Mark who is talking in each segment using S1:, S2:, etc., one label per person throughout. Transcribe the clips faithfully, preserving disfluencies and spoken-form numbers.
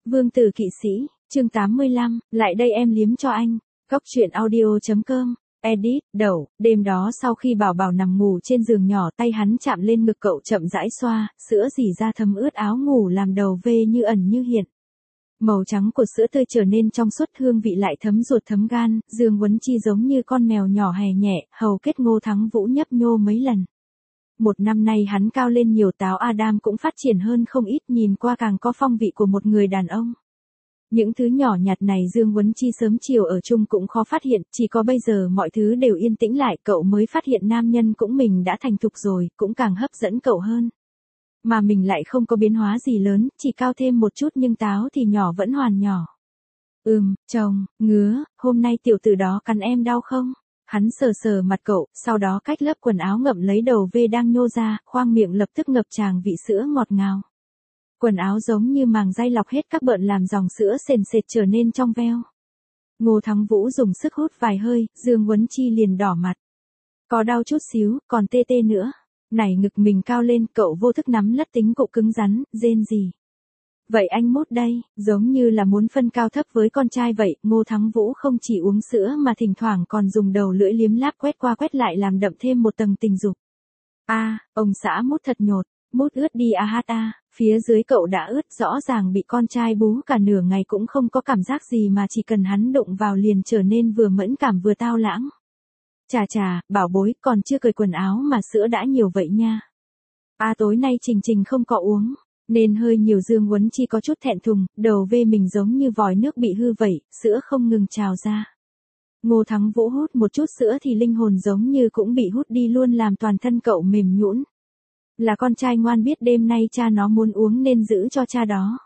S1: Vương tử kỵ sĩ, chương tám mươi lăm, lại đây em liếm cho anh. Góc truyện audio.com, edit, đầu, đêm đó sau khi Bảo Bảo nằm ngủ trên giường nhỏ, tay hắn chạm lên ngực cậu chậm rãi xoa, sữa rỉ ra thấm ướt áo ngủ làm đầu vê như ẩn như hiện. Màu trắng của sữa tươi trở nên trong suốt, hương vị lại thấm ruột thấm gan, Dương Huấn Chi giống như con mèo nhỏ hè nhẹ, hầu kết Ngô Thắng Vũ nhấp nhô mấy lần. Một năm nay hắn cao lên nhiều, táo Adam cũng phát triển hơn không ít, nhìn qua càng có phong vị của một người đàn ông. Những thứ nhỏ nhặt này Dương Huấn Chi sớm chiều ở chung cũng khó phát hiện, chỉ có bây giờ mọi thứ đều yên tĩnh lại, cậu mới phát hiện nam nhân cũng mình đã thành thục rồi, cũng càng hấp dẫn cậu hơn. Mà mình lại không có biến hóa gì lớn, chỉ cao thêm một chút, nhưng táo thì nhỏ vẫn hoàn nhỏ. Ừm, chồng, ngứa, hôm nay tiểu tử đó cắn em đau không? Hắn sờ sờ mặt cậu, sau đó cách lớp quần áo ngậm lấy đầu vê đang nhô ra, khoang miệng lập tức ngập tràn vị sữa ngọt ngào. Quần áo giống như màng dây lọc hết các bợn làm dòng sữa sền sệt trở nên trong veo. Ngô Thắng Vũ dùng sức hút vài hơi, Dương Huấn Chi liền đỏ mặt. Có đau chút xíu, còn tê tê nữa. Nảy ngực mình cao lên, cậu vô thức nắm lất tính cậu cứng rắn, rên gì. Vậy anh mút đây, giống như là muốn phân cao thấp với con trai vậy. Ngô Thắng Vũ không chỉ uống sữa mà thỉnh thoảng còn dùng đầu lưỡi liếm láp quét qua quét lại làm đậm thêm một tầng tình dục. A, à, ông xã mút thật nhột, mút ướt đi a hát a, phía dưới cậu đã ướt, rõ ràng bị con trai bú cả nửa ngày cũng không có cảm giác gì, mà chỉ cần hắn đụng vào liền trở nên vừa mẫn cảm vừa tao lãng. Chà chà, bảo bối, còn chưa cởi quần áo mà sữa đã nhiều vậy nha. A à, tối nay Trình Trình không có uống, nên hơi nhiều. Dương Huấn Chi có chút thẹn thùng, đầu vê mình giống như vòi nước bị hư vậy, sữa không ngừng trào ra. Ngô Thắng Vũ hút một chút sữa thì linh hồn giống như cũng bị hút đi luôn, làm toàn thân cậu mềm nhũn. Là con trai ngoan, biết đêm nay cha nó muốn uống nên giữ cho cha đó.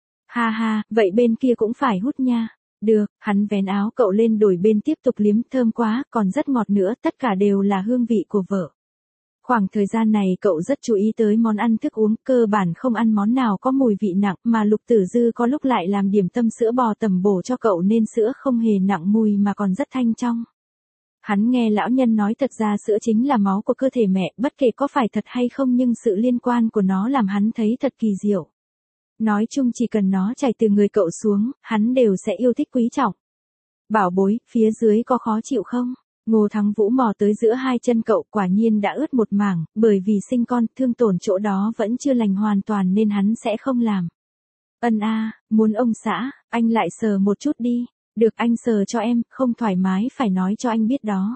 S1: Ha ha, vậy bên kia cũng phải hút nha. Được, hắn vén áo cậu lên đổi bên tiếp tục liếm, thơm quá, còn rất ngọt nữa, tất cả đều là hương vị của vợ. Khoảng thời gian này cậu rất chú ý tới món ăn thức uống, cơ bản không ăn món nào có mùi vị nặng, mà Lục Tử Dư có lúc lại làm điểm tâm sữa bò tẩm bổ cho cậu nên sữa không hề nặng mùi mà còn rất thanh trong. Hắn nghe lão nhân nói thật ra sữa chính là máu của cơ thể mẹ, bất kể có phải thật hay không nhưng sự liên quan của nó làm hắn thấy thật kỳ diệu. Nói chung chỉ cần nó chảy từ người cậu xuống, hắn đều sẽ yêu thích quý trọng. Bảo bối, phía dưới có khó chịu không? Ngô Thắng Vũ mò tới giữa hai chân cậu, quả nhiên đã ướt một mảng, bởi vì sinh con, thương tổn chỗ đó vẫn chưa lành hoàn toàn nên hắn sẽ không làm. Ân a, à, muốn ông xã, anh lại sờ một chút đi. Được, anh sờ cho em, không thoải mái phải nói cho anh biết đó.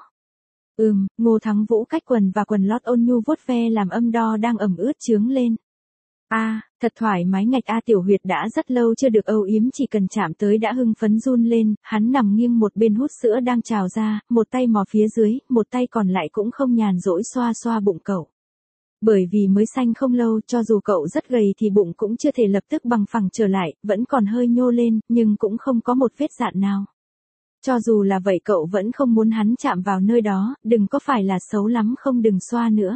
S1: Ừm, Ngô Thắng Vũ cách quần và quần lót ôn nhu vuốt ve làm âm đo đang ẩm ướt chướng lên. A, à, thật thoải mái ngạch a. Tiểu huyệt đã rất lâu chưa được âu yếm, chỉ cần chạm tới đã hưng phấn run lên. Hắn nằm nghiêng một bên hút sữa đang trào ra, một tay mò phía dưới, một tay còn lại cũng không nhàn rỗi xoa xoa bụng cậu. Bởi vì mới sanh không lâu, cho dù cậu rất gầy thì bụng cũng chưa thể lập tức bằng phẳng trở lại, vẫn còn hơi nhô lên, nhưng cũng không có một vết dạn nào. Cho dù là vậy cậu vẫn không muốn hắn chạm vào nơi đó, đừng có phải là xấu lắm không, đừng xoa nữa.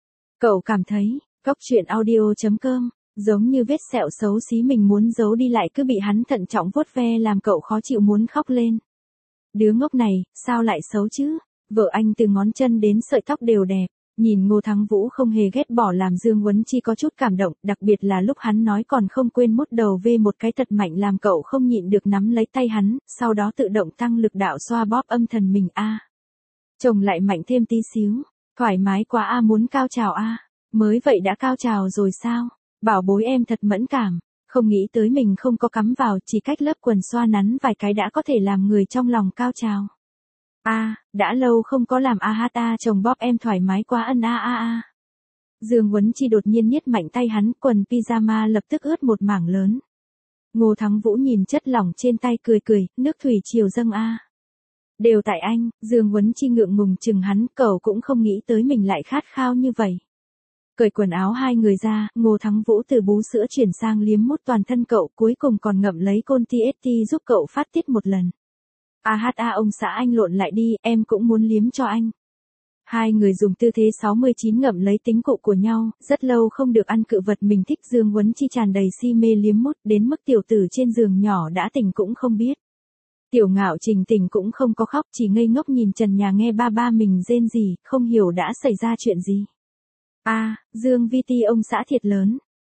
S1: Cậu cảm thấy, góc truyện audio.com, giống như vết sẹo xấu xí mình muốn giấu đi lại cứ bị hắn thận trọng vuốt ve làm cậu khó chịu muốn khóc lên. Đứa ngốc này, sao lại xấu chứ? Vợ anh từ ngón chân đến sợi tóc đều đẹp. Nhìn Ngô Thắng Vũ không hề ghét bỏ làm Dương Huấn Chi có chút cảm động, đặc biệt là lúc hắn nói còn không quên mút đầu vê một cái thật mạnh làm cậu không nhịn được nắm lấy tay hắn, sau đó tự động tăng lực đạo xoa bóp âm thần mình. A. À. Chồng lại mạnh thêm tí xíu, thoải mái quá a. À, muốn cao trào a. À. Mới vậy đã cao trào rồi sao? Bảo bối em thật mẫn cảm, không nghĩ tới mình không có cắm vào, chỉ cách lớp quần xoa nắn vài cái đã có thể làm người trong lòng cao trào. A, à, đã lâu không có làm a hát a, chồng bóp em thoải mái quá ân a a a. Dương Huấn Chi đột nhiên nhét mạnh tay hắn, quần pyjama lập tức ướt một mảng lớn. Ngô Thắng Vũ nhìn chất lỏng trên tay cười cười, nước thủy triều dâng a. À. Đều tại anh, Dương Huấn Chi ngượng ngùng chừng hắn, cậu cũng không nghĩ tới mình lại khát khao như vậy. Cởi quần áo hai người ra, Ngô Thắng Vũ từ bú sữa chuyển sang liếm mút toàn thân cậu, cuối cùng còn ngậm lấy côn tê ét tê giúp cậu phát tiết một lần. A hát a ông xã anh lộn lại đi, em cũng muốn liếm cho anh. Hai người dùng tư thế sáu mươi chín ngậm lấy tính cụ của nhau, rất lâu không được ăn cự vật mình thích. Dương Huấn Chi tràn đầy si mê liếm mút, đến mức tiểu tử trên giường nhỏ đã tỉnh cũng không biết. Tiểu Ngạo Trình tỉnh cũng không có khóc, chỉ ngây ngốc nhìn trần nhà nghe ba ba mình rên gì, không hiểu đã xảy ra chuyện gì. A, à, Dương Vi Ti ông xã thiệt lớn.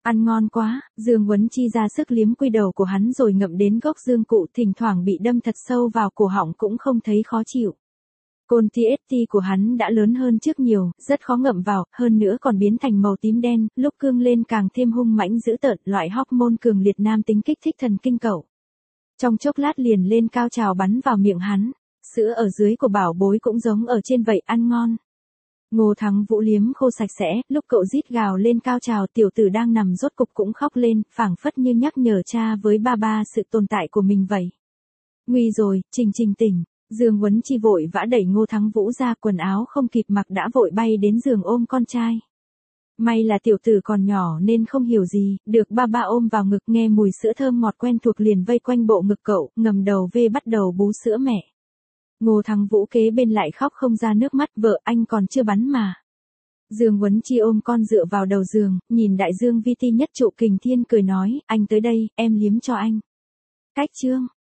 S1: Ăn ngon quá, Dương Huấn Chi ra sức liếm quy đầu của hắn rồi ngậm đến gốc dương cụ, thỉnh thoảng bị đâm thật sâu vào cổ họng cũng không thấy khó chịu. Côn tê ét tê của hắn đã lớn hơn trước nhiều, rất khó ngậm vào, hơn nữa còn biến thành màu tím đen, lúc cương lên càng thêm hung mãnh dữ tợn, loại hormone cường liệt nam tính kích thích thần kinh cậu. Trong chốc lát liền lên cao trào bắn vào miệng hắn, sữa ở dưới của bảo bối cũng giống ở trên vậy, ăn ngon. Ngô Thắng Vũ liếm khô sạch sẽ, lúc cậu rít gào lên cao trào, tiểu tử đang nằm rốt cục cũng khóc lên, phảng phất như nhắc nhở cha với ba ba sự tồn tại của mình vậy. Nguy rồi, Trình Trình tỉnh. Dương Huấn Chi vội vã đẩy Ngô Thắng Vũ ra, quần áo không kịp mặc đã vội bay đến giường ôm con trai. May là tiểu tử còn nhỏ nên không hiểu gì, được ba ba ôm vào ngực, nghe mùi sữa thơm ngọt quen thuộc liền vây quanh bộ ngực cậu, ngầm đầu về bắt đầu bú sữa mẹ. Ngô Thắng Vũ kế bên lại khóc không ra nước mắt, vợ anh còn chưa bắn mà. Dương Huấn Chi ôm con dựa vào đầu giường, nhìn đại dương vi ti nhất trụ kình thiên cười nói, anh tới đây, em liếm cho anh. Cách chương.